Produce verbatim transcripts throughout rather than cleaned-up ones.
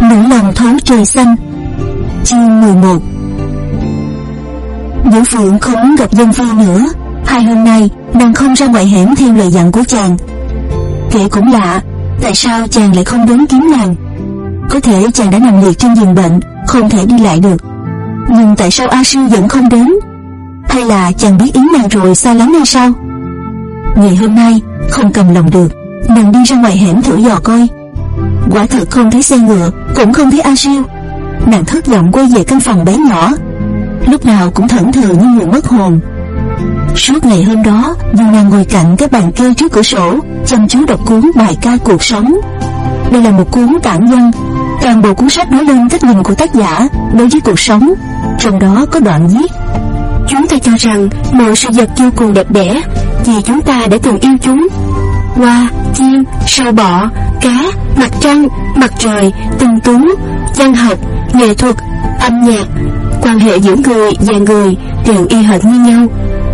nỗi lòng thấu trời xanh. Chương mười một. Vũ Phượng không muốn gặp Dân Phi nữa. Hai hôm nay nàng không ra ngoài hẻm theo lời dặn của chàng. Kể cũng lạ, tại sao chàng lại không đến kiếm nàng? Có thể chàng đã nằm liệt trên giường bệnh, không thể đi lại được. Nhưng tại sao A Sư vẫn không đến? Hay là chàng biết ý nàng rồi xa lắm hay sao? Ngày hôm nay không cầm lòng được, nàng đi ra ngoài hẻm thử dò coi. Quả thật không thấy xe ngựa, cũng không thấy A Siêu. Nàng thất vọng quay về căn phòng bé nhỏ, lúc nào cũng thẫn thờ như người mất hồn. Suốt ngày hôm đó, dù nàng ngồi cạnh cái bàn kê trước cửa sổ, chăm chú đọc cuốn bài ca cuộc sống. Đây là một cuốn tản văn, toàn bộ cuốn sách nói lên cách nhìn của tác giả đối với cuộc sống. Trong đó có đoạn viết: chúng ta cho rằng mọi sự vật vô cùng đẹp đẽ vì chúng ta đã từng yêu chúng. Hoa, chim, sâu bọ, cá, mặt trăng, mặt trời, tinh tú, văn học, nghệ thuật, âm nhạc, quan hệ giữa người và người đều y hệt như nhau.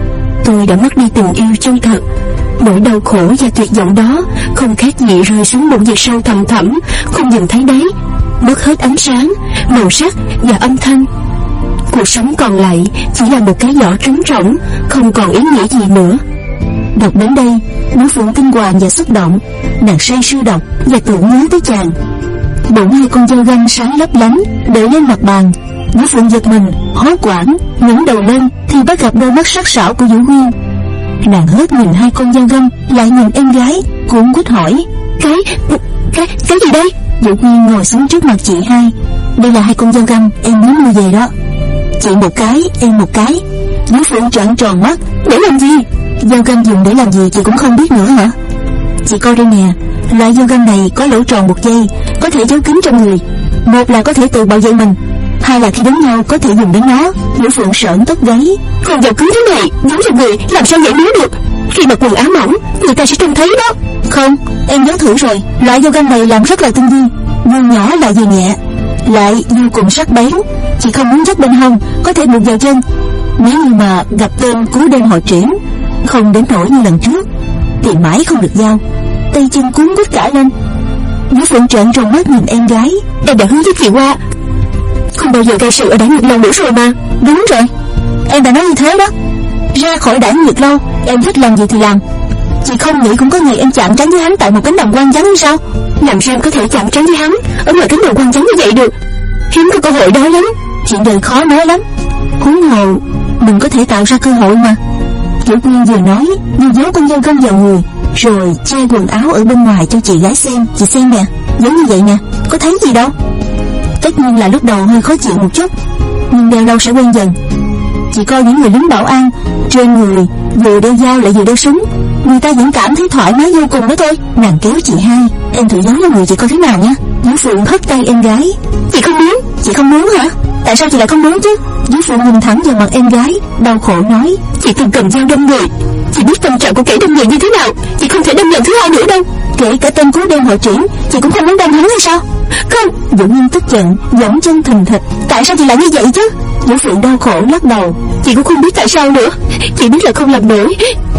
Tôi đã mất đi tình yêu chân thật. Nỗi đau khổ và tuyệt vọng đó không khác gì rơi xuống một vực sâu thẳm thẳm, không nhìn thấy đáy, mất hết ánh sáng, màu sắc và âm thanh. Cuộc sống còn lại chỉ là một cái vỏ trống rỗng, không còn ý nghĩa gì nữa. Đọc đến đây, Vũ Phượng kinh hoàng và xúc động. Nàng say sưa đọc và tưởng nhớ tới chàng. Bỗng hai con dao găm sáng lấp lánh để lên mặt bàn. Vũ Phượng giật mình, hốt hoảng, ngẩng đầu lên thì bắt gặp đôi mắt sắc sảo của Vũ Huyên. Nàng hết nhìn hai con dao găm, lại nhìn em gái, cuống quýt hỏi: Cái, cái, cái gì đây? Vũ Huyên ngồi xuống trước mặt chị hai. Đây là hai con dao găm em muốn mua về đó. Chị một cái, em một cái. Vũ Phượng trợn tròn mắt: Để làm gì? Dao găm dùng để làm gì chị cũng không biết nữa hả? Chị coi đây nè, loại dao găm này có lỗ tròn một dây, có thể giấu kín trong người. Một là có thể tự bảo vệ mình, hai là khi đánh nhau có thể dùng đến nó. Vũ Phượng sởn tóc gáy: Còn dao cứng thế này, giấu trong người làm sao vậy nếu được? Khi mặc quần áo mỏng, người ta sẽ trông thấy đó. Không, em nhớ thử rồi, loại dao găm này làm rất là tinh vi, vừa nhỏ lại vừa nhẹ, lại vô cùng sắc bén. Chị không muốn dắt bên hông, có thể buộc vào chân. Nếu như mà gặp tên cú đêm hội triển, không đến nỗi như lần trước, thì mãi không được giao, tay chân cuốn quýt cả lên. Vũ Phượng trợn tròn mắt nhìn em gái: Em đã hứa với chị Hoa không bao giờ gây sự ở Đảng Nhật Lâu nữa rồi mà. Đúng rồi, em đã nói như thế đó. Ra khỏi Đảng Nhật Lâu, em thích làm gì thì làm. Chị không nghĩ cũng có ngày em chạm trán với hắn tại một cánh đồng hoang vắng hay sao? Làm sao em có thể chạm trán với hắn ở ngoài cánh đồng hoang vắng như vậy được? Hiếm có cơ hội đó lắm. Chuyện đời khó nói lắm. Huống hồ mình có thể tạo ra cơ hội mà. Vũ Quyên vừa nói vừa giấu con dao găm vào người, rồi che quần áo ở bên ngoài cho chị gái xem. Chị xem nè, giống như vậy nè, có thấy gì đâu. Tất nhiên là lúc đầu hơi khó chịu một chút, nhưng đeo lâu sẽ quen dần. Chị coi những người lính bảo an, trên người vừa đeo dao lại vừa đeo súng, người ta vẫn cảm thấy thoải mái vô cùng đó thôi. Nàng kéo chị hai: Em thử giấu vào người chị coi thế nào nha. Vũ Phượng hất tay em gái: Chị không muốn. Chị không muốn hả? Tại sao chị lại không muốn chứ? Vũ Phượng nhìn thẳng vào mặt em gái, đau khổ nói: Chị từng cầm dao đâm người, chị biết tâm trạng của kẻ đâm người như thế nào. Chị không thể đâm lần thứ hai nữa đâu. Kể cả tên cú đêm hội triển, chị cũng không muốn đâm hắn hay sao? Không. Vũ Nguyên tức giận, giẫm chân thình thịch: Tại sao chị lại như vậy chứ? Vũ Phượng đau khổ lắc đầu: Chị cũng không biết tại sao nữa. Chị biết là không làm nổi.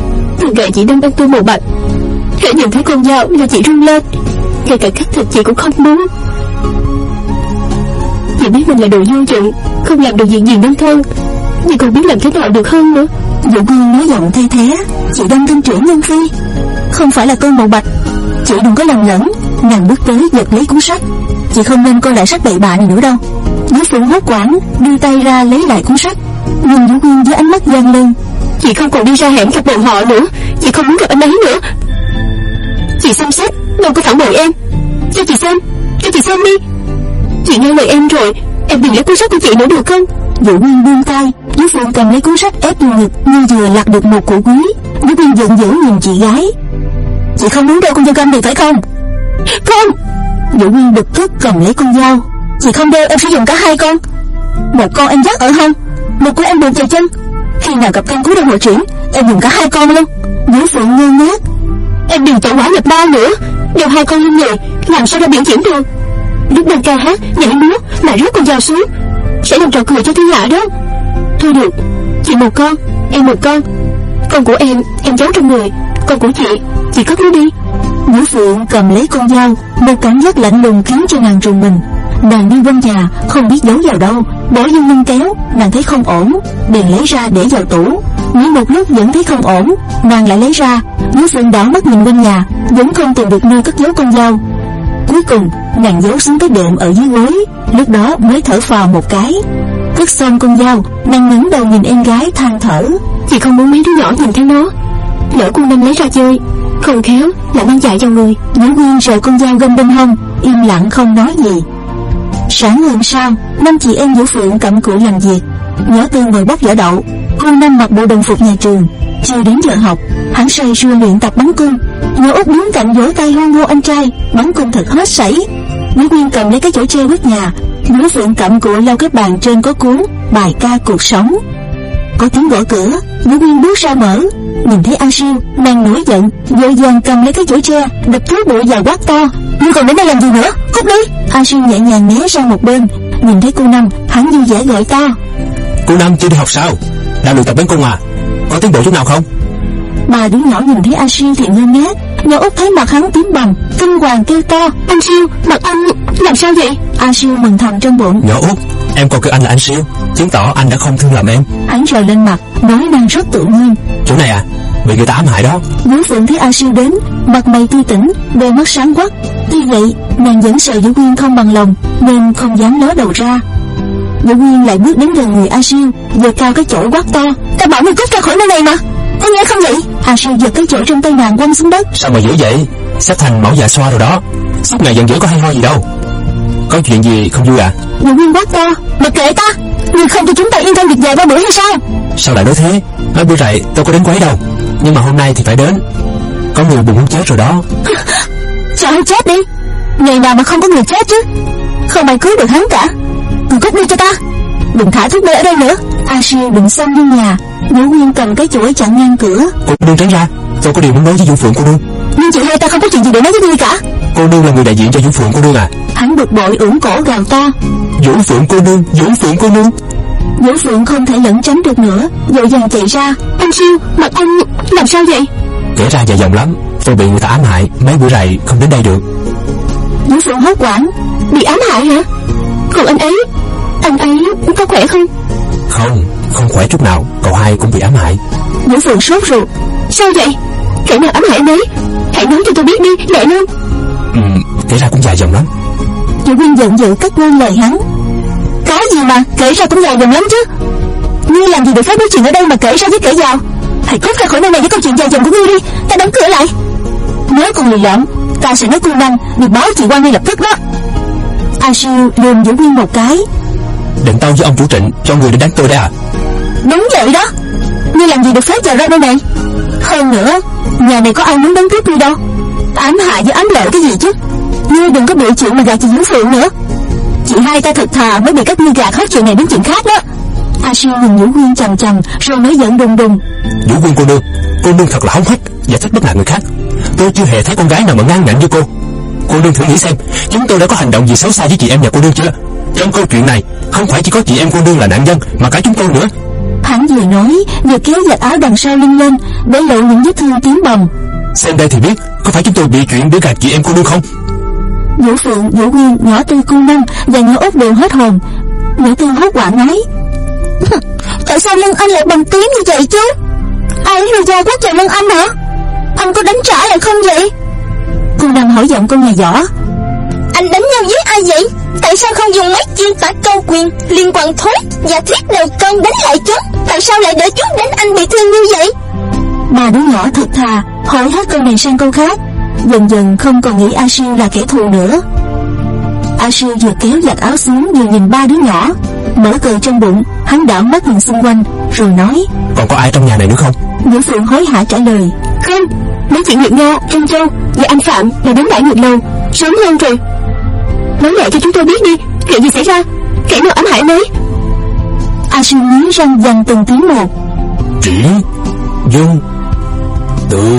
Từ ngày chị đâm anh tôi màu bạch, hễ nhìn thấy con dao là chị run lên, ngay cả cắt thịt chị cũng không muốn. Chị biết mình là đồ vô dụng, không làm được việc gì nên thân, nhưng còn biết làm thế nào được hơn nữa. Vũ Nguyên nói giọng thay thế: Chị đâm tên trưởng Nhân Phi, không phải là tôi màu bạch. Chị đừng có lầm lẫn. Nàng bước tới giật lấy cuốn sách: Chị không nên coi lại sách bậy bạ này nữa đâu. Vũ Phượng hốt hoảng đưa tay ra lấy lại cuốn sách, nhưng Vũ Nguyên với ánh mắt giăng lên: Chị không còn đi ra hẻm gặp bọn họ nữa. Chị không muốn gặp anh ấy nữa. Chị xem sách, đâu có phản bội em. Cho chị xem, cho chị xem đi. Chị nghe lời em rồi, em đừng lấy cuốn sách của chị nữa được không? Vũ Nguyên buông tay. Vũ Phượng cầm lấy cuốn sách ép vô ngực như vừa lặt được một của quý. Vũ Nguyên giận dữ nhìn chị gái: Chị không muốn đeo con dao găm này phải không? Không. Vũ Nguyên bực tức cầm lấy con dao: Chị không đeo em sẽ dùng cả hai con. Một con em dắt ở hông, một con em buộc vào chân. Khi nào gặp căn cú đêm hội triển, em dùng cả hai con luôn. Vũ Phượng ngơ ngác: Em đừng tẩu hỏa nhập ma nữa. Đeo hai con lên người làm sao ra biểu diễn được? Lúc đang ca hát nhảy múa mà rút con dao xuống, sẽ làm trò cười cho thiên hạ đó. Thôi được, chị một con, em một con. Con của em em giấu trong người, con của chị chị cất nó đi. Vũ Phượng cầm lấy con dao, một cảm giác lạnh lùng khiến cho nàng rùng mình. Nàng đi quanh nhà không biết giấu vào đâu, bỏ vô ngăn kéo, nàng thấy không ổn, bèn lấy ra để vào tủ. Nghĩ một lúc vẫn thấy không ổn, nàng lại lấy ra. Vũ Phượng đảo mắt nhìn quanh nhà, vẫn không tìm được nơi cất giấu con dao. Cuối cùng nàng giấu xuống cái đệm ở dưới gối, lúc đó mới thở phào một cái. Cất xong con dao, nàng ngẩng đầu nhìn em gái than thở. Chị không muốn mấy đứa nhỏ nhìn thấy nó, lỡ cô Năm lấy ra chơi, không khéo lại mang dại vào người. Vũ Nguyên rời con dao găm bên hông, im lặng không nói gì. Sáng hôm sau, năm chị em Vũ Phượng cặm cụi làm việc. Nhỏ Tư ngồi bắt vỏ đậu, cô Năm mặc bộ đồng phục nhà trường. Chưa đến giờ học, hắn say sưa luyện tập bắn cung. Nhỏ Út đứng cạnh vỗ tay hoan hô anh trai, bắn cung thật hết sảy. Vũ Nguyên cầm lấy cái chổi tre quét nhà, Vũ Phượng cặm cụi lau cái bàn trên có cuốn bài ca cuộc sống. Có tiếng gõ cửa, Vũ Nguyên bước ra mở. Nhìn thấy A Siêu, nàng nổi giận, vội vàng cầm lấy cái chổi tre, đập túi bụi và quát to: "Ngươi còn đến đây làm gì nữa? Cút đi!" A Siêu nhẹ nhàng né sang một bên. Nhìn thấy cô Năm, hắn vui vẻ gọi to: "Cô Năm chưa đi học sao? Đang luyện tập bắn cung à? Có tiến bộ chút nào không?" Ba đứa nhỏ nhìn thấy A Siêu thì ngơ ngác. Nhỏ Út thấy mặt hắn tím bầm, kinh hoàng kêu to: "Anh Siêu, mặt anh làm sao vậy?" A Siêu mừng thầm trong bụng: "Nhỏ Út, em còn kêu anh là anh Siêu, chứng tỏ anh đã không thương làm em." Hắn rời lên mặt, nói năng rất tự nhiên: "Chỗ này à? Bị người ta ám hại đó." Vũ Phượng thấy A Siêu đến, mặt mày tươi tỉnh, đôi mắt sáng quắc. Tuy vậy, nàng vẫn sợ Vũ Nguyên không bằng lòng, nên không dám ló đầu ra. Vũ Nguyên lại bước đến gần người A Siêu, giơ cao cái chổi quát to: "Ta bảo ngươi cút ra khỏi nơi này mà, có nghe không vậy?" A Siêu giật cái chổi trong tay nàng quăng xuống đất. "Sao mà dữ vậy? Sắp thành mẫu già xoa rồi đó. Suốt ngày giận dữ có hay ho gì đâu. Có chuyện gì không vui à?" Vũ Nguyên quát to: "Mặc kệ ta, ngươi không cho chúng ta yên tâm việc về ba bữa hay sao?" "Sao lại nói thế? Mấy bữa rày tôi có đến quấy đâu, nhưng mà hôm nay thì phải đến. Có người buồn muốn chết rồi đó." "Sao hắn chết đi? Ngày nào mà không có người chết chứ? Không ai cứu được hắn cả. Ngươi cút đi cho ta, đừng thả thuốc mê ở đây nữa." A Siêu định xông vô nhà, Vũ Nguyên cầm cái chổi chặn ngang cửa. "Cô nương tránh ra, tôi có điều muốn nói với Vũ Phượng cô nương." "Nhưng chị hai ta không có chuyện gì để nói với ngươi cả." "Cô nương là người đại diện cho Vũ Phượng cô nương à?" Hắn bực bội ưỡn cổ gào to: "Vũ Phượng cô nương, Vũ Phượng cô nương." Vũ Phượng không thể lẩn tránh được nữa, vội vàng chạy ra. "Anh Siêu, mặt anh làm sao vậy?" "Kể ra dài dòng lắm, tôi bị người ta ám hại, mấy bữa rày không đến đây được." Vũ Phượng hốt hoảng: "Bị ám hại hả? Còn anh ấy, anh ấy có khỏe không?" "Không, không khỏe chút nào, cậu hai cũng bị ám hại." Vũ Phượng sốt ruột: "Sao vậy? Kẻ nào ám hại anh ấy? Hãy nói cho tôi biết đi, lẹ lên." "Ừ, kể ra cũng dài dòng lắm." Vũ Nguyên giận dữ cắt ngang lời hắn: "Cái gì mà kể ra cũng dài dòng lắm chứ? Ngươi làm gì được phép nói chuyện ở đây mà kể ra với kẻ giàu? Hãy cút ra khỏi nơi này với câu chuyện dài dòng của ngươi đi, ta đóng cửa lại. Nếu còn lì lợm, ta sẽ nói cô Năm đi báo chị quan ngay lập tức đó." A Siêu lườm Vũ Nguyên một cái: "Định tâu với ông chủ Trịnh cho người đến đánh tôi đấy à?" "Đúng vậy đó, ngươi làm gì được phép vào ra nơi này? Hơn nữa, nhà này có ai muốn đánh cướp ngươi đâu. Ám hại với ám lợi cái gì chứ? Ngươi đừng có bị chuyện mà gạt chị Vũ Phượng nữa. Chị hai ta thật thà mới bị các ngươi gạt hết chuyện này đến chuyện khác đó." A Siêu nhìn Vũ Nguyên chằm chằm rồi nói giận đùng đùng: "Vũ Nguyên cô nương, cô nương thật là hống hách và thích bắt nạt người khác. Tôi chưa hề thấy con gái nào mà ngang ngạnh như cô. Cô nương thử nghĩ xem, chúng tôi đã có hành động gì xấu xa với chị em nhà cô nương chưa? Trong câu chuyện này, không phải chỉ có chị em cô nương là nạn nhân, mà cả chúng tôi nữa." Hắn vừa nói vừa kéo vạt áo đằng sau lưng lên, để lộ những vết thương tím bầm. "Xem đây thì biết, có phải chúng tôi bị chuyện để gạt chị em cô nương không?" Vũ Phượng, Vũ Nguyên, Nhỏ Tư, cô Năm và Nhỏ Út đều hết hồn. Nhỏ Tư hốt hoảng nói: "Tại sao lưng anh lại bầm tím như vậy chứ? Ai rùa da quát vào lưng anh hả? Anh có đánh trả lại không vậy?" Cô Năm hỏi giọng con nhà giỏ: "Anh đánh nhau với ai vậy? Tại sao không dùng mấy chiêu tả câu quyền, liên quan thối và thiết đầu cân đánh lại chúng? Tại sao lại để chúng đánh anh bị thương như vậy?" Ba đứa nhỏ thật thà hỏi hết câu này sang câu khác, dần dần không còn nghĩ A Siêu là kẻ thù nữa. A Siêu vừa kéo vạt áo xuống vừa nhìn ba đứa nhỏ, mở cười trong bụng. Hắn đảo mắt nhìn xung quanh rồi nói: "Còn có ai trong nhà này nữa không?" Vũ Phượng hối hả trả lời: "Không, mấy chuyện Nguyệt Nga, Trân Châu và anh Phạm là đến đại Nguyệt Lâu sớm hơn rồi. Nói lại cho chúng tôi biết đi, chuyện gì xảy ra? Kẻ nào ám hại anh ấy?" A Siêu nghiến răng dằn từng tiếng một: "Triển, Dung, Từ."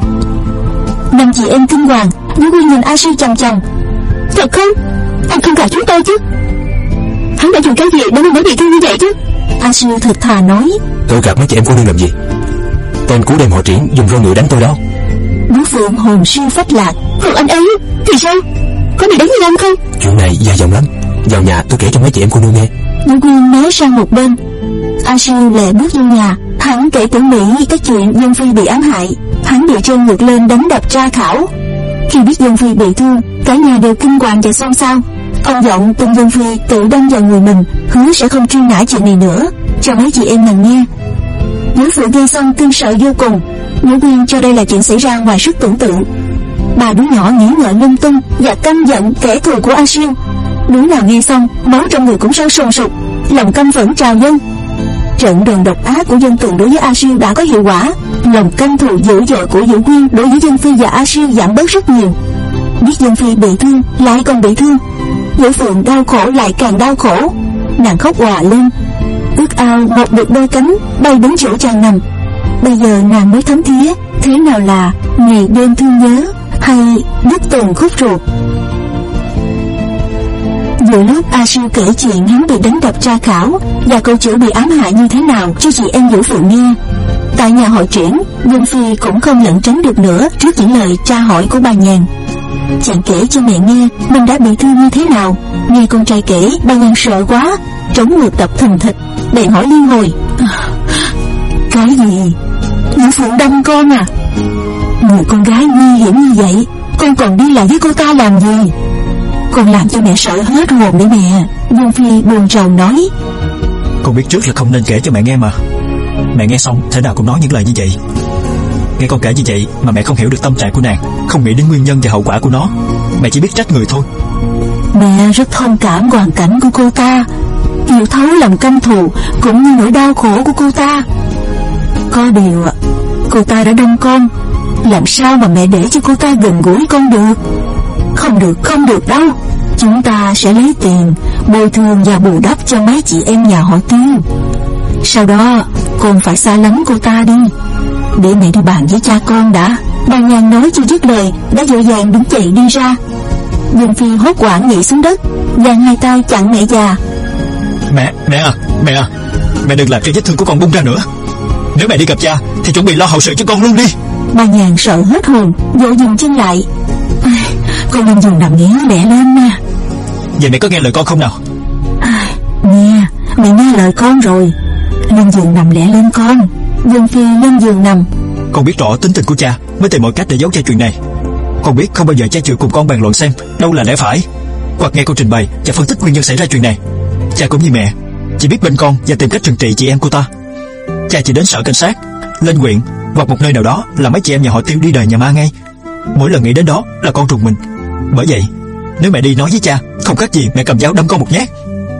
Năm chị em kinh hoàng. Vũ Nguyên nhìn A Siêu chằm chằm: "Thật không? Anh không gạt chúng tôi chứ? Hắn đã dùng cái gì để mình mới bị thương như vậy chứ?" A Siêu thật thà nói: "Tôi gạt mấy chị em cô nương làm gì? Tên cú đêm họ Triển dùng roi ngựa đánh tôi đó." Vũ Phượng hồn siêu phách lạc: "Còn anh ấy thì sao? Có bị đánh như anh không?" "Chuyện này dài dòng lắm, Vào nhà tôi kể cho mấy chị em cô nương nghe. Nữ Quyên né sang một bên. A Siêu lẹ bước vô nhà. Hắn kể tỉ mỉ cái chuyện Dân Phi bị ám hại. Hắn bị treo ngược lên đánh đập tra khảo. Khi biết Dân Phi bị thương, cả nhà đều kinh hoàng và xôn xao. Ông giọng tin Dân Phi tự đâm vào người mình, hứa sẽ không truy nã chuyện này nữa, cho mấy chị em nàng nghe. Nữ phụ nghe xong kinh sợ vô cùng. Nữ Quyên cho đây là chuyện xảy ra ngoài sức tưởng tượng. Bà đứa nhỏ nghĩ ngợi lung tung và căm giận kẻ thù của A Siêu. Đứa nào nghe xong máu trong người cũng sôi sùng sục, lòng căm phẫn trào dâng. Trận đòn độc ác của Dân Tường đối với A Siêu đã có hiệu quả. Lòng căm thù dữ dội của Vũ Quyên đối với Dân Phi và A Siêu giảm bớt rất nhiều. Biết Dân Phi bị thương lại còn bị thương, Vũ Phượng đau khổ lại càng đau khổ. Nàng khóc òa lên, ước ao một được đôi cánh bay đến chỗ chàng nằm. Bây giờ nàng mới thấm thía thế nào là ngày đêm thương nhớ hay đứt từng khúc ruột. Giữa lúc A Siêu kể chuyện hắn bị đánh đập tra khảo và câu chữ bị ám hại như thế nào cho chị em Vũ Phượng nghe, tại nhà hội triển, Dân Phi cũng không lẩn tránh được nữa trước những lời tra hỏi của bà Nhàn. Chàng kể cho mẹ nghe mình đã bị thương như thế nào. Nghe con trai kể, bà Nhàn sợ quá, trống ngược đập thình thịch, bèn hỏi liên hồi: cái gì? Vũ Phượng đâm con à? Người con gái nguy hiểm như vậy, con còn đi lại với cô ta làm gì? Con làm cho mẹ sợ hết hồn đấy mẹ. Dân Phi buồn rầu nói: con biết trước là không nên kể cho mẹ nghe mà. Mẹ nghe xong thế nào cũng nói những lời như vậy. Nghe con kể như vậy mà mẹ không hiểu được tâm trạng của nàng, không nghĩ đến nguyên nhân và hậu quả của nó. Mẹ chỉ biết trách người thôi. Mẹ rất thông cảm hoàn cảnh của cô ta, hiểu thấu lòng căm thù cũng như nỗi đau khổ của cô ta. Có điều cô ta đã đâm con, làm sao mà mẹ để cho cô ta gần gũi con được? Không được, không được đâu. Chúng ta sẽ lấy tiền bồi thường và bù đắp cho mấy chị em nhà họ Tiêu. Sau đó con phải xa lánh cô ta đi, để mẹ đi bàn với cha con đã. Bà Nhàn nói chưa dứt lời đã vội vàng đứng dậy đi ra. Dân Phi hốt hoảng nhảy xuống đất, giang hai tay chặn mẹ già. Mẹ, mẹ à, mẹ à, mẹ đừng làm cho vết thương của con bung ra nữa. Nếu mẹ đi gặp cha thì chuẩn bị lo hậu sự cho con luôn đi. Bà Nhàn sợ hết hồn, vội dừng chân lại. À, con nên dùng nằm nghé mẹ lên nè. Vậy mẹ có nghe lời con không nào? À, nghe, mẹ nghe lời con rồi. Lên giường nằm lẹ lên con. Dân Phi lên giường nằm. Con biết rõ tính tình của cha, mới tìm mọi cách để giấu cha chuyện này. Con biết không bao giờ cha chịu cùng con bàn luận xem đâu là lẽ phải, hoặc nghe con trình bày và phân tích nguyên nhân xảy ra chuyện này. Cha cũng như mẹ, chỉ biết bên con và tìm cách trừng trị chị em cô ta. Cha chỉ đến sở cảnh sát, lên huyện hoặc một nơi nào đó là mấy chị em nhà họ Tiêu đi đời nhà ma ngay. Mỗi lần nghĩ đến đó là con rùng mình. Bởi vậy nếu mẹ đi nói với cha, không khác gì mẹ cầm dao đâm con một nhát.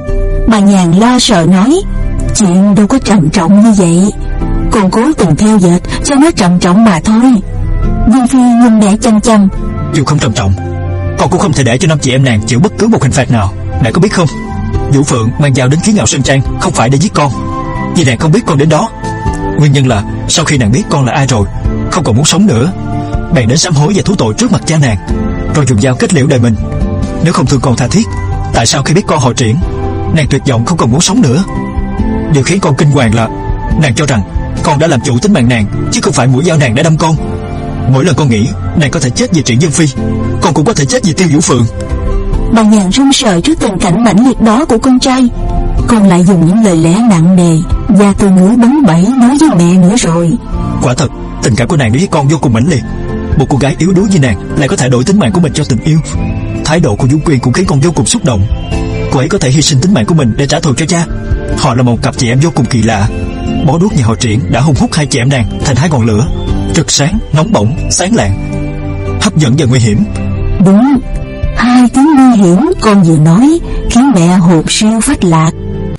Bà Nhàn lo sợ nói: chuyện đâu có trầm trọng như vậy, con cố tình theo dệt cho nó trầm trọng mà thôi. Dân Phi nhìn mẹ chăm chăm. Dù không trầm trọng, con cũng không thể để cho năm chị em nàng chịu bất cứ một hình phạt nào. Mẹ có biết không, Vũ Phượng mang dao đến Khí Ngạo Sơn Trang không phải để giết con, vì nàng không biết con đến đó. Nguyên nhân là sau khi nàng biết con là ai rồi, không còn muốn sống nữa, bèn đến sám hối và thú tội trước mặt cha nàng, rồi dùng dao kết liễu đời mình. Nếu không thương con tha thiết, tại sao khi biết con họ Triển, nàng tuyệt vọng không còn muốn sống nữa? Điều khiến con kinh hoàng là nàng cho rằng con đã làm chủ tính mạng nàng, chứ không phải mũi dao nàng đã đâm con. Mỗi lần con nghĩ nàng có thể chết vì Triển Dân Phi, con cũng có thể chết vì Tiêu Vũ Phượng. Bà Nhàn run sợ trước tình cảnh mãnh liệt đó của con trai. Con lại dùng những lời lẽ nặng nề và từ ngữ bấn bẩy nói với mẹ nữa rồi. Quả thật, tình cảm của nàng đối với con vô cùng mãnh liệt. Một cô gái yếu đuối như nàng lại có thể đổi tính mạng của mình cho tình yêu. Thái độ của Vũ Quyên cũng khiến con vô cùng xúc động. Cô ấy có thể hy sinh tính mạng của mình để trả thù cho cha. Họ là một cặp chị em vô cùng kỳ lạ. Bó đuốc nhà họ Triển đã hung hút hai chị em nàng thành hai ngọn lửa, rực sáng, nóng bỏng, sáng lạng, hấp dẫn và nguy hiểm. Đúng, hai tiếng nguy hiểm con vừa nói khiến mẹ hồn siêu phách lạc.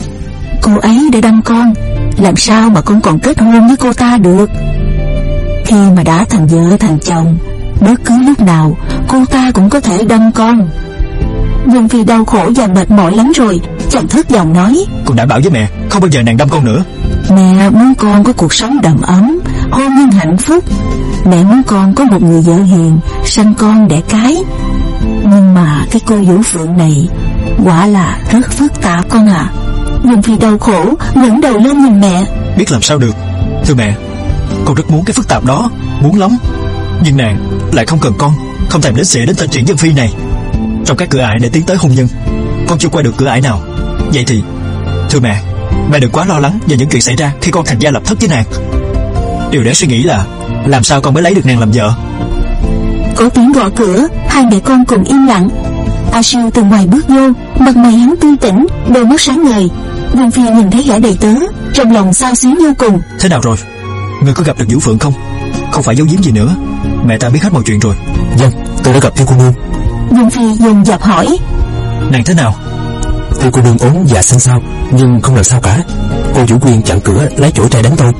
Cô ấy đã đâm con, làm sao mà con còn kết hôn với cô ta được? Khi mà đã thành vợ thành chồng, bất cứ lúc nào cô ta cũng có thể đâm con. Nhưng vì đau khổ và mệt mỏi lắm rồi, chàng thất vọng nói: con đã bảo với mẹ không bao giờ nàng đâm con nữa. Mẹ muốn con có cuộc sống đầm ấm, hôn nhân hạnh phúc. Mẹ muốn con có một người vợ hiền, sanh con đẻ cái. Nhưng mà cái cô Vũ Phượng này quả là rất phức tạp con ạ. À. Nhưng vì đau khổ ngẩng đầu lên nhìn mẹ. Biết làm sao được, thưa mẹ, con rất muốn cái phức tạp đó, muốn lắm. Nhưng nàng lại không cần con, không thèm đến xỉa đến tên Triển Dân Phi này. Trong các cửa ải để tiến tới hôn nhân, con chưa qua được cửa ải nào. Vậy thì thưa mẹ, mẹ đừng quá lo lắng về những chuyện xảy ra khi con thành gia lập thất với nàng. Điều để suy nghĩ là làm sao con mới lấy được nàng làm vợ. Có tiếng gõ cửa, hai mẹ con cùng im lặng. A Siêu từ ngoài bước vô, mặt mày hắn tươi tỉnh, đôi mắt sáng ngời. Vương Phi nhìn thấy gã đầy tớ, trong lòng xao xuyến vô cùng. Thế nào rồi? Ngươi có gặp được Vũ Phượng không? Không phải giấu giếm gì nữa, mẹ ta biết hết mọi chuyện rồi. Vâng, tôi đã gặp Tiêu cô nương. Vương Phi dồn dập hỏi: Nàng thế nào? Tiêu cô nương ốm và xanh xao, nhưng không làm sao cả. Cô chủ quyền chặn cửa lấy chổi trai đánh tôi,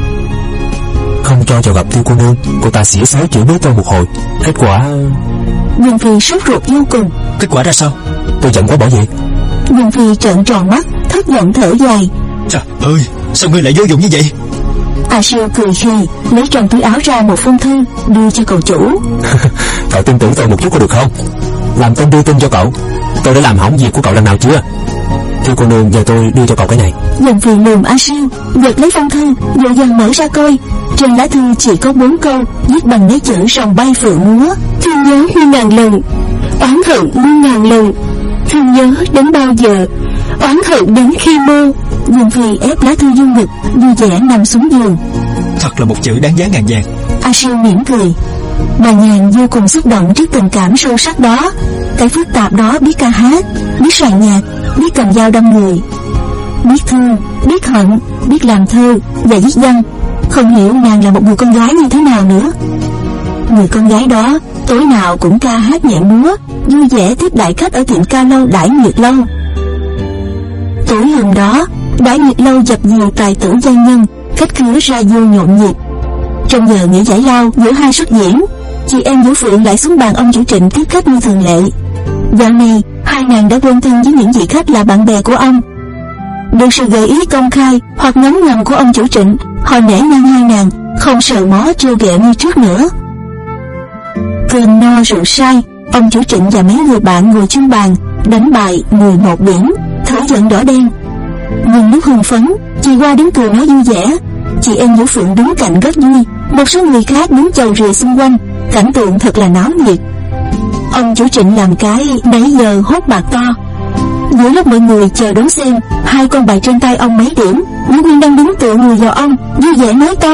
không cho vào gặp Tiêu cô nương. Cô ta xỉa xói chửi bới tôi một hồi. Kết quả... Vương Phi sốt ruột vô cùng. Kết quả ra sao? Tôi giận quá bỏ về. Vương Phi trợn tròn mắt, thất vọng thở dài. Trời ơi, sao ngươi lại vô dụng như vậy? A Siêu cười khì, lấy trong túi áo ra một phong thư đưa cho cậu chủ. Cậu tin tưởng tôi một chút có được không? Làm tôi đưa tin cho cậu. Tôi đã làm hỏng việc của cậu lần nào chưa? Tiêu cô nương nhờ tôi đưa cho cậu cái này. Vương Phi lườm A Siêu, giật lấy phong thư, vội vàng mở ra coi. Trên lá thư chỉ có bốn câu, viết bằng nét chữ rồng bay phượng múa: thương nhớ như ngàn lần, oán hận như ngàn lần, thương nhớ đến bao giờ, oán hận đến khi mơ. Vương Phi ép lá thư vô ngực, vui vẻ nằm xuống giường. Thật là một chữ đáng giá ngàn vàng. A Siêu mỉm cười. Bà Nhàn vô cùng xúc động trước tình cảm sâu sắc đó. Cái phức tạp đó biết ca hát, biết soạn nhạc, biết cầm dao đâm người, biết thương, biết hận, biết làm thơ và viết văn. Không hiểu nàng là một người con gái như thế nào nữa. Người con gái đó tối nào cũng ca hát nhảy múa, vui vẻ tiếp đại khách ở tiệm ca lâu Đãi Nguyệt Lâu. Tối hôm đó, Đãi Nguyệt Lâu dập nhiều tài tử danh nhân, khách khứa ra vô nhộn nhịp. Trong giờ nghỉ giải lao giữa hai suất diễn, chị em Vũ Phượng lại xuống bàn ông chủ Trịnh tiếp khách như thường lệ. Dạo này hai nàng đã quen thân với những vị khách là bạn bè của ông. Được sự gợi ý công khai hoặc ngấm ngầm của ông chủ Trịnh, họ nể nang hai nàng, không sợ mó trêu ghẹo như trước nữa. Cơm no rượu say, ông chủ Trịnh và mấy người bạn ngồi chung bàn đánh bài mười một điểm, thở giận đỏ đen. Nhưng lúc hưng phấn, chị Hoa đứng cười nói vui vẻ, chị em Vũ Phượng đứng cạnh rất vui, một số người khác đứng chầu rìa xung quanh, cảnh tượng thật là náo nhiệt. Ông chủ Trịnh làm cái nãy giờ hốt bạc to. Giữa lúc mọi người chờ đón xem, hai con bài trên tay ông mấy điểm, Vũ Quyên đang đứng tựa người vào ông, vui vẻ nói to: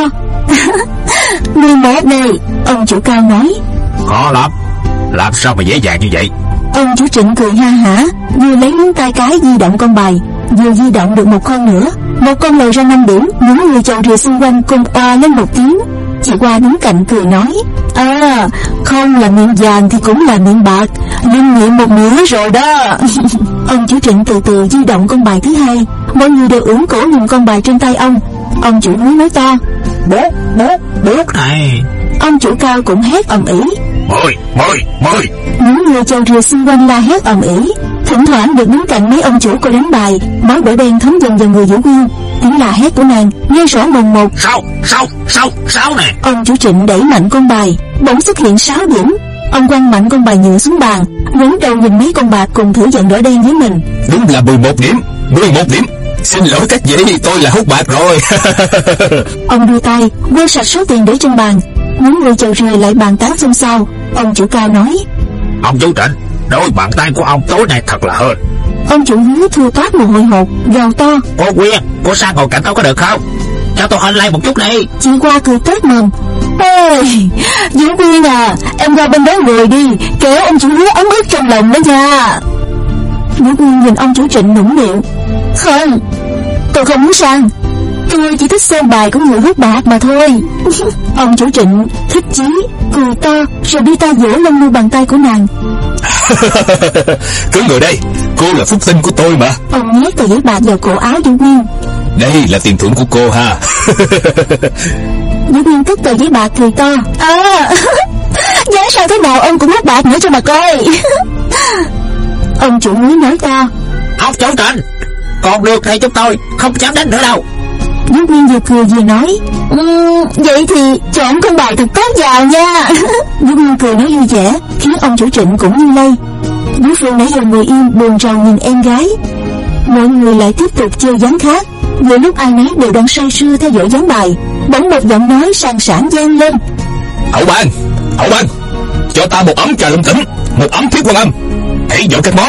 mười một này. Ông chủ Cao nói: khó lắm, làm sao mà dễ dàng như vậy? Ông chủ Trịnh cười ha hả, vừa lấy ngón tay cái di động con bài, vừa di động được một con nữa, một con lòi ra năm điểm. Những người chầu rìa xung quanh cùng oa lên một tiếng. Chị Hoa đứng cạnh cười nói: à, không là miệng vàng thì cũng là miệng bạc, linh nghiệm một nửa rồi đó. Ông chủ Trịnh từ từ di động con bài thứ hai, mọi người đều ưỡn cổ nhìn con bài trên tay ông. Ông chủ núi nói to: Bốt, bốt, bốt này. Ông chủ Cao cũng hét ầm ĩ: Mười, mười, mười. Những người chầu rìa xung quanh la hét ầm ĩ. Thỉnh thoảng được đứng cạnh mấy ông chủ coi đánh bài, máu đỏ đen thấm dần dần người Vũ Quyên. Tiếng la hét của nàng nghe rõ mồn một: Sáu, sáu, sáu, sáu nè. Ông chủ Trịnh đẩy mạnh con bài, bỗng xuất hiện sáu điểm. Ông quăng mạnh con bài nhựa xuống bàn, ngẩng đầu nhìn mấy con bạc cùng thử giận đỏ đen với mình. Đúng là mười một điểm, mười một điểm. Xin lỗi các vị, tôi là hút bạc rồi. Ông đưa tay quơ sạch số tiền để trên bàn. Những người chầu rìa lại bàn tán xôn xao. Ông chủ Cao nói: Ông chủ Trịnh, đôi bàn tay của ông tối nay thật là hên. Ông chủ Hứa thua toát mồ hôi hột, gào to: Cô Quyên, cô sang ngồi cạnh tôi có được không? Cho tôi online một chút đi. Chị Hoa cười tét mồm: Ê, Vũ Quyên à, em qua bên đó ngồi đi, kéo ông chủ Hứa ấm ức trong lòng đó nha. Vũ Quyên nhìn ông chủ Trịnh nũng nịu: Không, tôi không muốn sang, tôi chỉ thích xem bài của người hút bạc mà thôi. Ông chủ Trịnh thích chí, cười to rồi đi tay vỗ lên mu bàn tay của nàng. Cứ ngồi đây, cô là phúc tinh của tôi mà. Ông nhét tờ giấy bạc vào cổ áo Vũ Quyên. Đây là tiền thưởng của cô ha. Vũ Quyên cất tờ giấy bạc cười to: À, giá sao thế nào ông cũng hút bạc nữa cho mà coi. Ông chủ Hứa nói to: Ông chủ Trịnh, còn được thì chúng tôi không dám đánh nữa đâu. Vũ Quyên vừa cười vừa nói: um, vậy thì chọn con bài thật tốt vào nha. Vũ Quyên cười nói vui vẻ, khiến ông chủ Trịnh cũng như lây. Vũ Phượng nãy giờ ngồi im buồn rầu nhìn em gái. Mọi người lại tiếp tục chơi ván khác. Vừa lúc ai nấy đều đang say sưa theo dõi ván bài, bỗng một giọng nói sang sảng vang lên: Hậu ban, hậu ban, cho ta một ấm trà lâm tĩnh, một ấm thiết quan âm. Hãy dọn các món,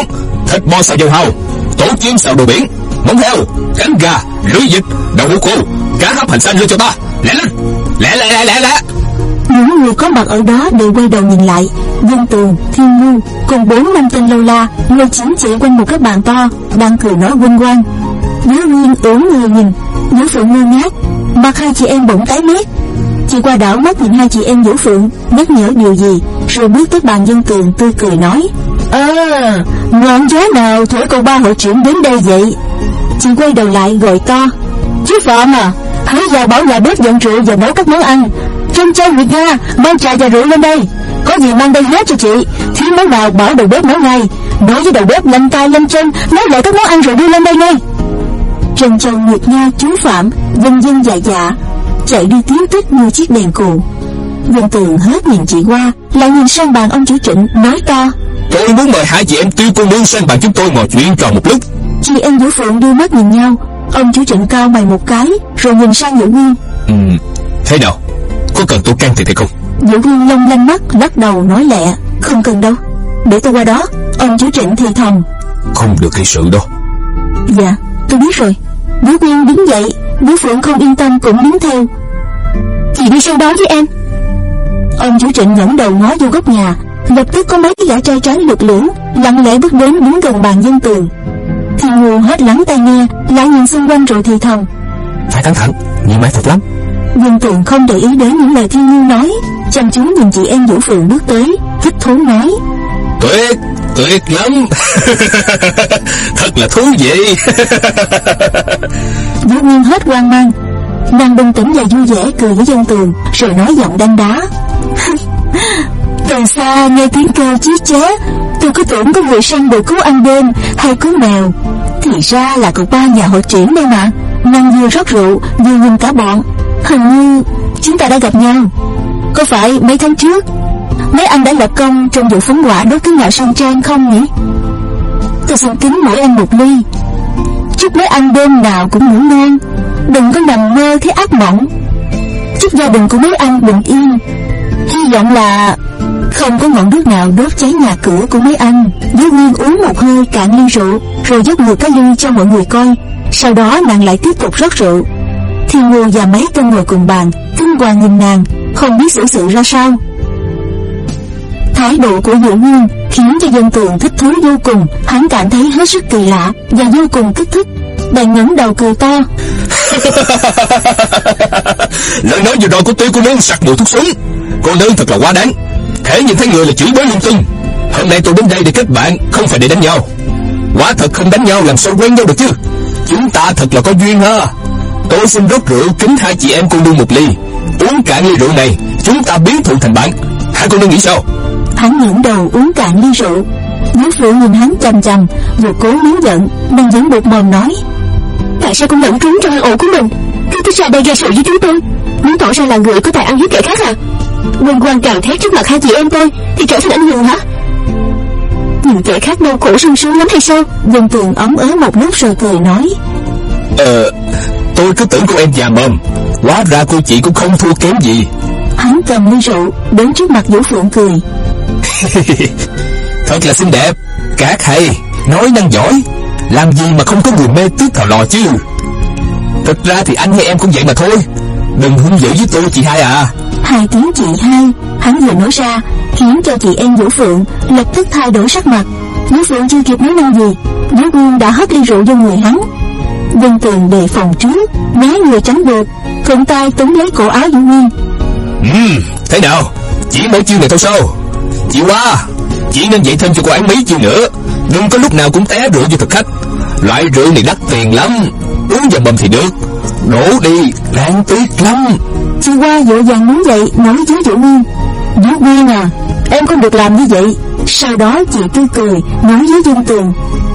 thịt bò xào dầu hào, tổ chim xào đồ biển, móng heo, cánh gà, lưỡi vịt, đậu hũ khô, cá hấp hành xanh lên cho ta. Lẹ lên, lẹ lẹ lẹ lẹ lẹ. Những người có mặt ở đó đều quay đầu nhìn lại. Vân Tường, Thiên Ngu cùng bốn năm tên lâu la ngồi chiếm chỉ quanh một cái bàn to, đang cười nói vinh quang. Nhớ Nguyên ưỡn người nhìn, Nhớ Phượng ngơ ngác, mặt hai chị em bỗng tái mét. Chị qua đảo mắt nhìn hai chị em Nhữ Phượng, nhắc nhở điều gì, rồi bước tới bàn Vân Tường tươi cười nói: À, ngọn gió nào thổi cậu ba hội trưởng đến đây vậy? Chị quay đầu lại gọi to: Chú Phạm à, hãy vào bảo nhà bếp dọn rượu và nấu các món ăn. Trân Châu, Nguyệt Nga, mang trà và rượu lên đây. Có gì mang đây hết cho chị. Thiếu món nào bảo đầu bếp nấu ngay. Nói với đầu bếp nhanh tay nhanh chân, nói lại các món ăn rồi đưa lên đây ngay. Trân Châu, Nguyệt Nga, chú Phạm vâng vâng dạ dạ chạy đi tiếu tích như chiếc đèn cù. Vân Tường hết nhìn chị qua, lại nhìn sang bàn ông chủ Trịnh, nói to: Tôi muốn mời hai chị em Tiêu cô nương sang bàn chúng tôi ngồi chuyện trò một lúc. Chị em Vũ Phượng đưa mắt nhìn nhau. Ông chủ Trịnh cao mày một cái, rồi nhìn sang Vũ Nguyên. Ừ, thế nào? Có cần tôi can thiệp hay không? Vũ Nguyên long lanh mắt, lắc đầu nói lẹ: Không cần đâu, để tôi qua đó. Ông chủ Trịnh thì thầm: Không được gây sự đâu. Dạ, tôi biết rồi. Vũ Nguyên đứng dậy, Vũ Phượng không yên tâm cũng đứng theo. Chị đi sau đó với em. Ông chủ Trịnh ngẩng đầu ngó vô góc nhà. Lập tức có mấy cái gã trai tráng lực lưỡng lặng lẽ bước đến đứng gần bàn Vân Tường. Thiên Ngu hết lắng tai nghe, lại nhìn xung quanh rồi thì thầm: Phải cẩn thận, nhiều máy thật lắm. Vân Tường không để ý đến những lời Thiên Ngu nói, chăm chú nhìn chị em Vũ Phượng bước tới, thích thú nói: Tuyệt, tuyệt lắm. Thật là thú vị. Vũ Nguyên hết hoang mang, nàng bình tĩnh và vui vẻ cười với Vân Tường, rồi nói giọng đanh đá: Từ xa nghe tiếng kêu chí ché, tôi cứ tưởng có người săn được cứu ăn đêm hay cứu mèo, thì ra là cậu ba nhà hội trưởng đây mà. Nàng vừa rót rượu vừa nhìn cả bọn. Hình như chúng ta đã gặp nhau. Có phải mấy tháng trước mấy anh đã lập công trong vụ phóng hỏa đốt cái nhà Sơn Trang không nhỉ? Tôi xin kính mỗi anh một ly. Chúc mấy anh đêm nào cũng ngủ ngon, đừng có nằm mơ thấy ác mộng. Chúc gia đình của mấy anh bình yên. Hy vọng là không có ngọn đuốc nào đốt cháy nhà cửa của mấy anh. Vũ Nguyên uống một hơi cạn ly rượu, rồi dốc ngược cái ly cho mọi người coi. Sau đó nàng lại tiếp tục rót rượu. Thiên Ngu và mấy tên ngồi cùng bàn kinh hoàng nhìn nàng, không biết xử sự ra sao. Thái độ của Vũ Nguyên khiến cho Vân Tường thích thú vô cùng. Hắn cảm thấy hết sức kỳ lạ và vô cùng kích thích, bèn ngẩng đầu cười to: Lời nói vừa rồi của Tiêu cô nương sặc mùi thuốc súng. Cô nương thật là quá đáng. Hễ nhìn thấy người là chửi bới lung tung. Hôm nay tôi đến đây để kết bạn, không phải để đánh nhau. Quả thật không đánh nhau làm sao quen nhau được chứ. Chúng ta thật là có duyên ha. Tôi xin rót rượu kính hai chị em cô nương một ly. Uống cạn ly rượu này, chúng ta biến thù thành bạn. Hai cô nương nghĩ sao? Hắn ngẩng đầu uống cạn ly rượu. Nhớ Phượng nhìn hắn chằm chằm, vừa cố nén giận, nên vẫn buột mồm nói: Tại sao con lẫn trốn trong hang ổ của mình, cứ thích ra đây gây sự với chúng tôi, muốn tỏ ra là người có tài ăn hiếp kẻ khác à? Quên quan càng thét trước mặt hai chị em tôi thì trở thành anh hùng hả? Nhìn kẻ khác đau khổ sung sướng lắm hay sao? Vân Tường ấm ớ một lúc rồi cười nói: Ờ, tôi cứ tưởng cô em già mồm, hóa ra cô chị cũng không thua kém gì. Hắn cầm ly rượu đến trước mặt Vũ Phượng cười: Thật là xinh đẹp, cát hay, nói năng giỏi, làm gì mà không có người mê tước thò lò chứ. Thật ra thì anh hay em cũng vậy mà thôi, đừng hung dữ với tôi chị hai à. Hai tiếng chị hai hắn vừa nói ra khiến cho chị em Vũ Phượng lập tức thay đổi sắc mặt. Vũ Phượng chưa kịp nói năng gì, Vũ Nguyên đã hất ly rượu vô người hắn. Vân Tường đề phòng trước, né người tránh được, thuận tay túm lấy cổ áo Vũ Nguyên. Ừ, thế nào, chỉ mấy chiêu này thôi sao? Chị Hoa, chị nên dạy thêm cho cô ấy mấy chiêu nữa, đừng có lúc nào cũng té rượu vô thực khách. Loại rượu này đắt tiền lắm, uống vào mầm thì được, đổ đi lãng tiếc lắm. Chị Hoa vội vàng đứng dậy nói với Vũ Nguyên: Vũ Nguyên à, em không được làm như vậy. Sau đó chị tươi cười nói với Vân Tường: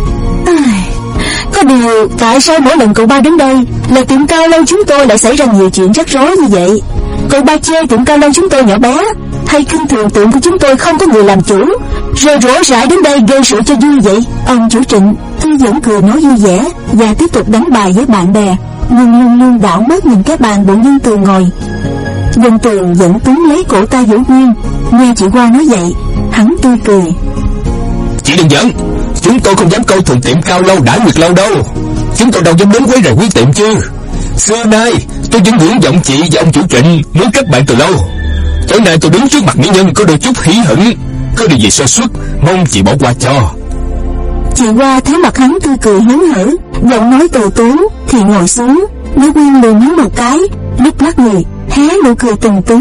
Có điều tại sao mỗi lần cậu ba đến đây là tiệm cao lâu chúng tôi lại xảy ra nhiều chuyện rắc rối như vậy? Cậu ba chê tiệm cao lâu chúng tôi nhỏ bé, hay khinh thường tiệm của chúng tôi không có người làm chủ, rồi rổ rãi đến đây gây sự cho vui vậy? Ông chủ Trịnh tuy vẫn cười nói vui vẻ và tiếp tục đánh bài với bạn bè, nhưng luôn luôn đảo mắt nhìn cái bàn bộ Vân Tường ngồi. Vân Tường vẫn túm lấy cổ tay Vũ Nguyên. Nghe chị Hoa nói vậy, hắn tươi cười: Chị đừng giận, Chúng tôi không dám coi thường tiệm Cao Lâu Đãi Nguyệt Lâu đâu. Chúng tôi đâu dám đến quấy rầy quý tiệm chứ. Xưa nay tôi vẫn ngưỡng vọng chị và ông chủ Trịnh muốn kết bạn từ lâu. Tối nay tôi đứng trước mặt mỹ nhân có đôi chút hí hửng, có điều gì sơ suất, mong chị bỏ qua cho. Chị Hoa thấy mặt hắn tươi cười hớn hở, giọng nói từ tốn thì ngồi xuống. Nữ Quyên lườm hắn một cái, lúc lắc người hé nụ cười tình tứ.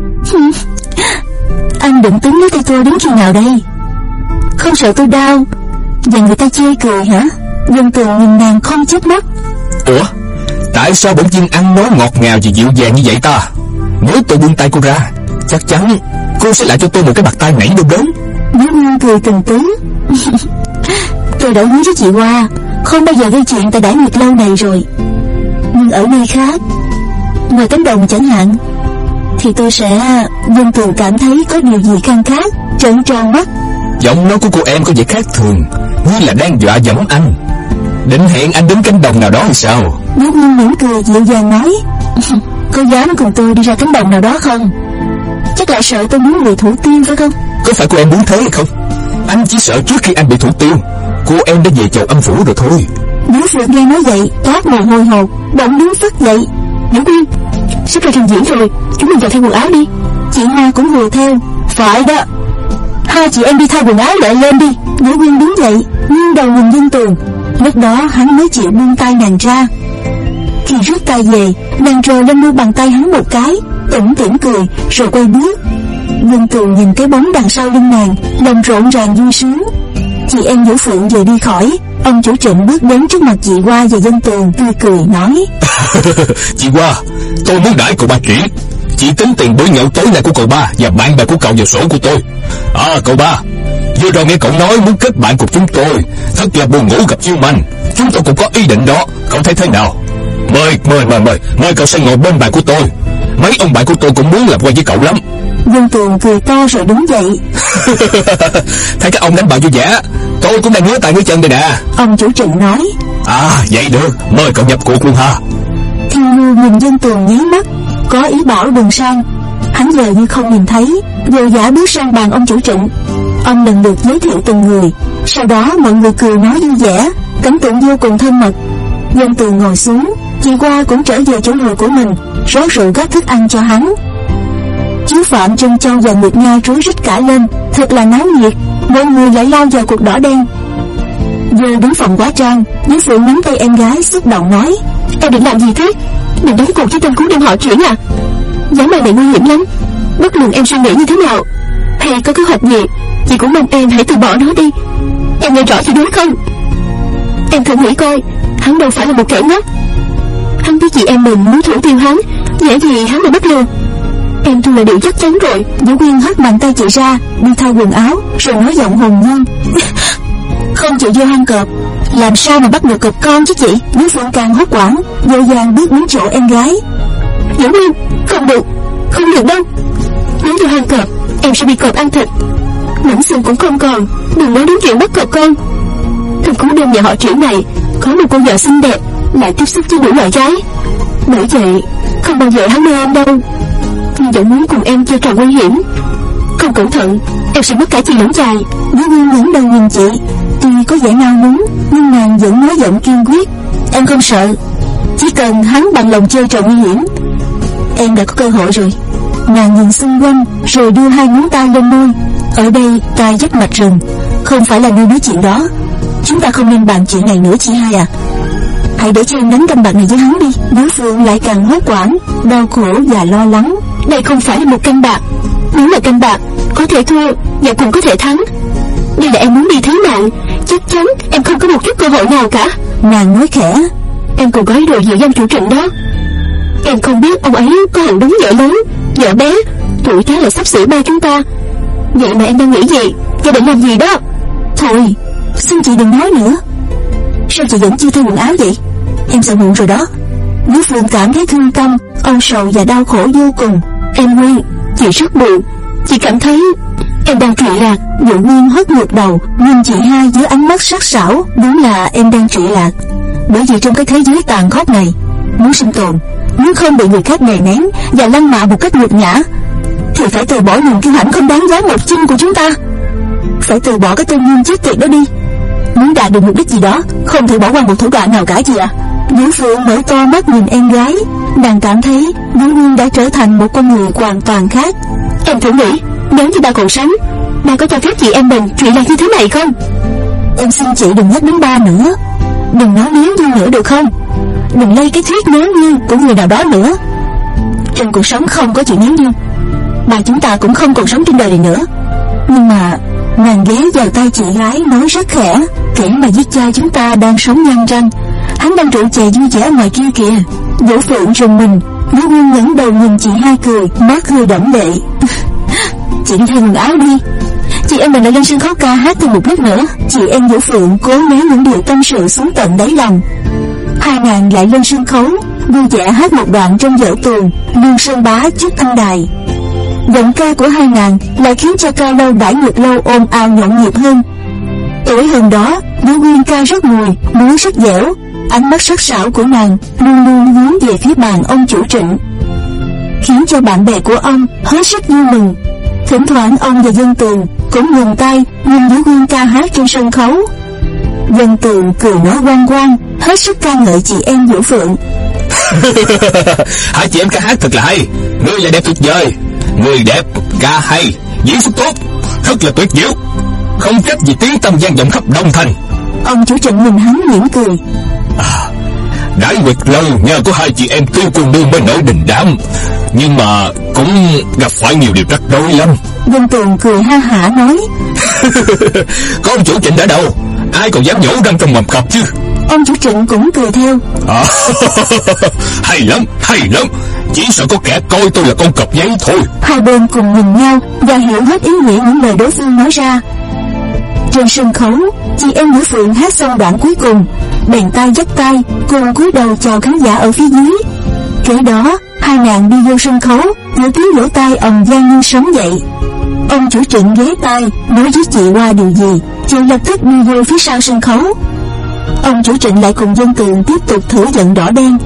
Anh định tính lấy tay tôi đến khi nào đây? Không sợ tôi đau và người ta chê cười hả? Dân Tường nhìn nàng không chớp mắt. Ủa, tại sao bỗng nhiên ăn nói ngọt ngào và dịu dàng như vậy ta? Nếu tôi buông tay cô ra, chắc chắn cô sẽ lại cho tôi một cái bạt tay nảy đau đớn. Nữ Quyên cười tình tứ. Tôi đã hứa với chị Hoa không bao giờ gây chuyện tại Đãi Nguyệt Lâu này rồi. Nhưng ở nơi khác, ngoài cánh đồng chẳng hạn, thì tôi sẽ... Dân Tường cảm thấy có điều gì khăng khát, trợn tròn mắt. Giọng nói của cô em có vẻ khác thường, như là đang dọa dẫm anh. Định hẹn anh đến cánh đồng nào đó hay sao? Nữ Quyên mỉm cười dịu dàng nói. Có dám cùng tôi đi ra cánh đồng nào đó không? Chắc lại sợ tôi muốn bị thủ tiêu phải không? Có phải cô em muốn thế hay không? Anh chỉ sợ trước khi anh bị thủ tiêu, cô em đã về chầu âm phủ rồi thôi. Nữ Phượng nghe nói vậy toát mồ hôi hột, bỗng đứng phất dậy. Nữ Quyên, sắp ra trình diễn rồi, chúng mình vào thay quần áo đi. Chị Hoa cũng hùa theo. Phải đó, hai chị em đi thay quần áo lại lên đi. Nữ Quyên đứng dậy, nghiêng đầu nhìn Dân Tường. Lúc đó hắn mới chịu buông tay nàng ra. Khi rút tay về, nàng rờ lên mu bàn tay hắn một cái, tủm tỉm cười rồi quay bước. Dân Tường nhìn cái bóng đằng sau lưng nàng, lòng rộn ràng vui sướng. Chị em Vũ Phượng vừa đi khỏi, ông chủ Trịnh bước đến trước mặt chị Hoa và Dân Tường tươi cười nói. Chị Hoa, tôi muốn đãi cậu ba chuyện. Chị tính tiền bữa nhậu tối nay của cậu ba và bạn bè của cậu vào sổ của tôi. À cậu ba, vừa rồi nghe cậu nói muốn kết bạn cùng chúng tôi, thật là buồn ngủ gặp chiêu manh. Chúng tôi cũng có ý định đó, cậu thấy thế nào? Mời, mời, mời, mời, mời cậu sang ngồi bên bàn của tôi. Mấy ông bạn của tôi cũng muốn làm quen với cậu lắm. Dân Tường cười to rồi đứng dậy. Thấy các ông đánh bạo vui vẻ, tôi cũng đang ngứa tay ngứa chân đây nè. Ông chủ Trịnh nói. À vậy được, mời cậu nhập cuộc luôn ha. Thiên Nhu nhìn Dân Tường nháy mắt, có ý bảo đừng sang. Hắn giờ như không nhìn thấy, vội vã bước sang bàn ông chủ Trịnh. Ông lần lượt giới thiệu từng người, sau đó mọi người cười nói vui vẻ, cảnh tượng vô cùng thân mật. Dân Tường ngồi xuống, chị Hoa cũng trở về chỗ ngồi của mình, rót rượu gắp thức ăn cho hắn. Chú Phạm, Trân Châu và Nguyệt Nga rối rít cả lên, thật là náo nhiệt, mọi người lại lao vào cuộc đỏ đen. Giờ đến phòng hóa trang, Vũ Phượng nắm tay em gái xúc động nói. Em định làm gì thế? Định đánh cuộc với tên cú đem họ Triển à? Dáng mày này nguy hiểm lắm, bất luận em suy nghĩ như thế nào hay có kế hoạch gì, chị cũng mong em hãy từ bỏ nó đi. Em nghe rõ chứ đúng không? Em thử nghĩ coi, hắn đâu phải là một kẻ ngốc. Hắn biết chị em mình muốn thủ tiêu hắn, dễ gì hắn mà bắt lừa. Em thu là điều chắc chắn rồi. Vũ Quyên hất bàn tay chị ra, đi thay quần áo, rồi nói giọng hồn nhiên. Không chịu vô hang cọp, làm sao mà bắt được cọp con chứ chị? Vũ Phượng càng hốt hoảng, vội vàng bước đến chỗ em gái. Vũ Quyên, không được, không được đâu. Nếu vô hang cọp, em sẽ bị cọp ăn thịt, mảnh xương cũng không còn. Đừng nói đến chuyện bắt cọp con. Thằng cú đêm nhà họ Triển này có một cô vợ xinh đẹp, lại tiếp xúc với đủ loại gái, bởi vậy không bao giờ hắn đưa em đâu. Nhưng vẫn muốn cùng em chơi trò nguy hiểm, không cẩn thận em sẽ mất cả chị lẫn trai. Vũ Quyên ngẩng đầu nhìn chị, tuy có vẻ nao núng nhưng nàng vẫn nói giọng kiên quyết. Em không sợ, chỉ cần hắn bằng lòng chơi trò nguy hiểm, em đã có cơ hội rồi. Nàng nhìn xung quanh rồi đưa hai ngón tay lên môi. Ở đây tai vách mạch rừng, không phải là nơi nói chuyện đó. Chúng ta không nên bàn chuyện này nữa chị hai à. Hãy để cho em đánh canh bạc này với hắn đi. Đối phương lại càng hốt hoảng, đau khổ và lo lắng. Đây không phải là một canh bạc. Nếu là canh bạc, có thể thua và cũng có thể thắng. Đây là em muốn đi thế mạng, chắc chắn em không có một chút cơ hội nào cả. Nàng nói khẽ. Em còn gói đồ dịu dàng chủ Trịnh đó. Em không biết ông ấy có hẳn đúng vợ lớn, vợ bé, tuổi tác là sắp xỉ ba chúng ta. Vậy mà em đang nghĩ gì và định làm gì đó? Thôi, xin chị đừng nói nữa. Sao chị vẫn chưa thay quần áo vậy? Em sợ muộn rồi đó. Vũ Phượng cảm thấy thương tâm, âu sầu và đau khổ vô cùng. Em Nguyên, chị rất buồn. Chị cảm thấy em đang trụy lạc. Vũ Nguyên hất ngược đầu, nhìn chị hai với ánh mắt sắc sảo. Đúng là em đang trụy lạc. Bởi vì trong cái thế giới tàn khốc này, muốn sinh tồn, muốn không bị người khác đè nén và lăng mạ một cách nhục nhã, thì phải từ bỏ niềm kiêu hãnh không đáng giá một chinh của chúng ta. Phải từ bỏ cái tên nguyên chết tiệt đó đi. Muốn đạt được mục đích gì đó, không thể bỏ qua một thủ đoạn nào cả chị ạ. Vũ Phượng mở to mắt nhìn em gái. Nàng cảm thấy Vũ Nguyên đã trở thành một con người hoàn toàn khác. Em thử nghĩ, nếu như ba còn sống, ba có cho phép chị em mình chuyện là như thế này không? Em xin chị đừng nhắc đến ba nữa. Đừng nói nếu như nữa được không? Đừng lây cái thuyết nếu như của người nào đó nữa. Trong cuộc sống không có chuyện nếu như. Ba chúng ta cũng không còn sống trên đời này nữa. Nhưng mà nàng ghé vào tay chị gái nói rất khẽ: kẻ mà giết cha chúng ta đang sống nhăn răng, hắn đang rượu chè vui vẻ ngoài kia kìa. Vũ Phượng rùng mình. Vũ Nguyên ngẩng đầu nhìn chị hai cười, mắt hơi đẫm lệ. Chị đi thay quần áo đi, chị em mình lại lên sân khấu ca hát thêm một lúc nữa. Chị em Vũ Phượng cố nén những điều tâm sự xuống tận đáy lòng. Hai nàng lại lên sân khấu vui vẻ hát một đoạn trong vở tuồng Lương Sơn Bá trước thanh đài. Giọng ca của hai nàng lại khiến cho ca lâu Đại Nguyệt Lâu ồn ào nhộn nhịp hơn. Tuổi hơn đó, Vũ Nguyên ca rất mùi, múa rất dẻo, ánh mắt sắc sảo của nàng luôn luôn hướng về phía bàn ông chủ Trịnh, khiến cho bạn bè của ông hết sức vui mừng. Thỉnh thoảng ông và Dân Tường cũng ngừng tay nhìn Vũ Nguyên ca hát trên sân khấu. Dân Tường cười nói quang quang, hết sức ca ngợi chị em Vũ Phượng. Hai chị em ca hát thật là hay, người là đẹp tuyệt vời, người đẹp, ca hay, diễn xuất tốt, thật là tuyệt diệu, không trách gì tiếng tăm vang vọng khắp Đông Thành. Ông chủ Trịnh nhìn hắn mỉm cười. À, Đại Nguyệt Lâu nhờ có hai chị em Tiêu Cô Nương mới nổi đình đám, nhưng mà cũng gặp phải nhiều điều rắc rối lắm. Dân Tường cười ha hả nói. Có ông chủ Trịnh ở đâu, ai còn dám nhổ răng trong mầm cọp chứ. Ông chủ Trịnh cũng cười theo. À, hay lắm, hay lắm, chỉ sợ có kẻ coi tôi là con cọp giấy thôi. Hai bên cùng nhìn nhau và hiểu hết ý nghĩa những lời đối phương nói ra. Trên sân khấu, chị em Vũ Phượng hát xong đoạn cuối cùng, bèn tay dắt tay cùng cúi đầu chào khán giả ở phía dưới. Kế đó, hai nàng đi vô sân khấu, những tiếng vỗ tay ầm vang như sấm dậy. Ông chủ Trịnh ghé tay nói với chị qua điều gì, chị lập tức đi vô phía sau sân khấu. Ông chủ Trịnh lại cùng Dân Tường tiếp tục thử giận đỏ đen.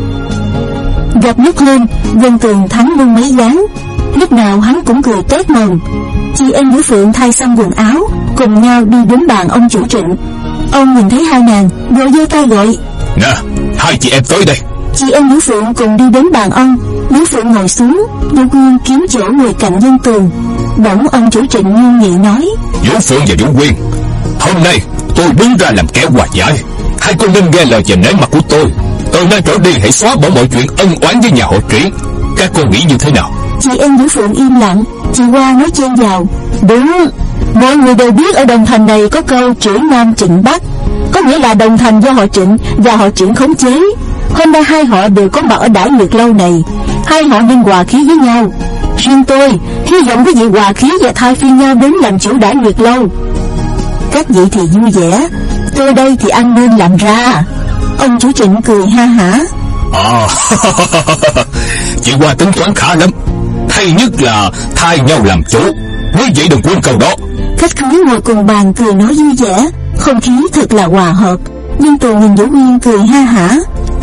Gặp nước lên, Dân Tường thắng luôn mấy ván, lúc nào hắn cũng cười tét mồm. Chị em Vũ Phượng thay xong quần áo, cùng nhau đi đến bàn ông chủ Trịnh. Ông nhìn thấy hai nàng, vội giơ tay gọi: nè, hai chị em tới đây. Chị em Vũ Phượng cùng đi đến bàn ông. Vũ Phượng ngồi xuống, Vũ Nguyên kiếm chỗ ngồi cạnh Dân Tường. Bỗng ông chủ Trịnh nghiêm nghị nói: Vũ Phượng và Vũ Nguyên, hôm nay tôi đứng ra làm kẻ hòa giải, hai cô nên nghe lời và nể mặt của tôi. Từ nay trở đi hãy xóa bỏ mọi chuyện ân oán với nhà họ Triển. Các cô nghĩ như thế nào? Chị em Vũ Phượng im lặng. Chị Hoa nói chen vào: đúng, mọi người đều biết ở Đồng Thành này có câu Triển Nam Trịnh Bắc, có nghĩa là Đồng Thành do họ Trịnh và họ Triển khống chế. Hôm nay hai họ đều có mặt ở Đại Nguyệt Lâu này, hai họ nên hòa khí với nhau. Riêng tôi hy vọng quý vị hòa khí và thay phiên nhau đến làm chủ Đại Nguyệt Lâu. Các vị thì vui vẻ, tôi đây thì ăn nên làm ra. Ông chủ Trịnh cười ha hả. À, chị Hoa tính toán khá lắm, hay nhất là thay nhau làm chủ, quý vị đừng quên câu đó. Khách khứa ngồi cùng bàn cười nói vui vẻ, không khí thật là hòa hợp. Nhưng Tường nhìn Vũ Nguyên cười ha hả.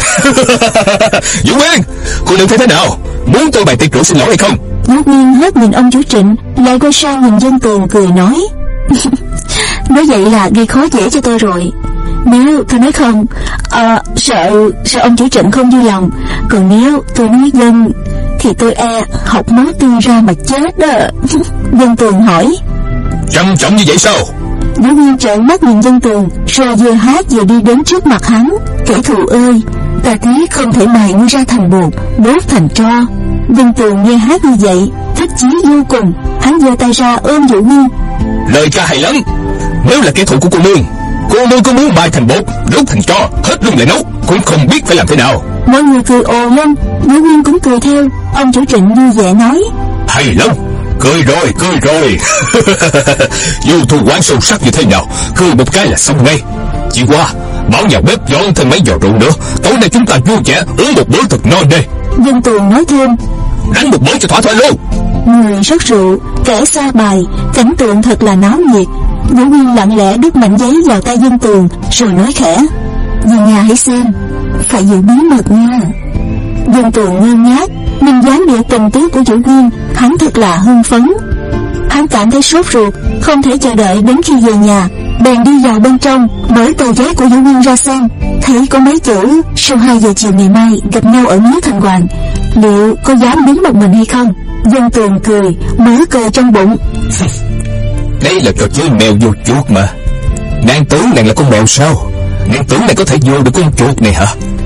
Vũ Nguyên, cô đừng thấy thế nào, muốn tôi bày tiệc rượu xin lỗi hay không? Vũ Nguyên hết nhìn ông chủ Trịnh, lại quay sang nhìn Dân Tường cười nói: nói vậy là gây khó dễ cho tôi rồi. Nếu tôi nói không, à, sợ sợ ông chủ Trịnh không vui lòng. Còn nếu tôi nói Dân thì tôi e học máu tươi ra mà chết đó. Dân Tường hỏi: trầm trọng như vậy sao? Vũ Nguyên trợn mắt nhìn Dân Tường, rồi vừa hát vừa đi đến trước mặt hắn. Kẻ thù ơi, ta thấy không thể mài ngươi ra thành bột, đốt thành tro. Dân Tường nghe hát như vậy, thích chí vô cùng. Hắn giơ tay ra ôm Vũ Nguyên. Lời ca hay lắm. Nếu là kẻ thù của cô nương, cô nương có muốn mài thành bột, đốt thành tro, hết luôn lại nấu, cũng không biết phải làm thế nào. Mọi người cười ồ lên, Vũ Nguyên cũng cười theo. Ông chủ Trịnh vui vẻ nói: hay lắm, cười rồi, cười rồi. Dù thù oán sâu sắc như thế nào, cười một cái là xong ngay. Chị Hoa, bảo nhà bếp dọn thêm mấy giò rượu nữa, tối nay chúng ta vui vẻ uống một bữa thật ngon đây. Dân Tường nói thêm: đánh một bữa cho thỏa thuận luôn. Người rót rượu, kẻ xa bài, cảnh tượng thật là náo nhiệt. Vũ Nguyên lặng lẽ đút mảnh giấy vào tay Dân Tường, rồi nói khẽ: về nhà hãy xem, phải giữ bí mật nha. Dân Tường ngơ ngác nhìn dáng điệu tình tứ của Vũ Nguyên, hắn thật là hưng phấn. Hắn cảm thấy sốt ruột, không thể chờ đợi đến khi về nhà. Bèn đi vào bên trong, mở tờ giấy của Vũ Nguyên ra xem, thấy có mấy chữ sau hai giờ chiều ngày mai gặp nhau ở miếu Thành Hoàng. Liệu có dám đứng một mình hay không? Dân Tường cười, mở cờ trong bụng. Đây là trò chơi mèo vô chuột mà. Nàng tưởng nàng là con mèo sao? Nàng tưởng nàng có thể vô được con chuột này hả?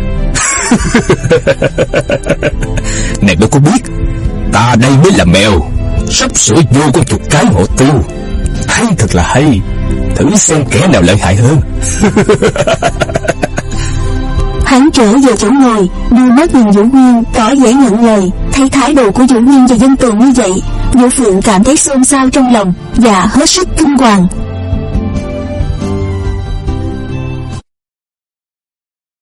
Nàng đâu có biết, ta đây mới là mèo, sắp sửa vô con chuột cái hộ tiêu. Hay thật là hay. Thử xem kẻ nào lợi hại hơn. Hắn trở về chỗ ngồi, đưa mắt nhìn Vũ Nguyên, tỏ vẻ nhận lời. Thấy thái độ của Vũ Nguyên và Dân Tường như vậy, Vũ Phượng cảm thấy xôn xao trong lòng và hết sức kinh hoàng.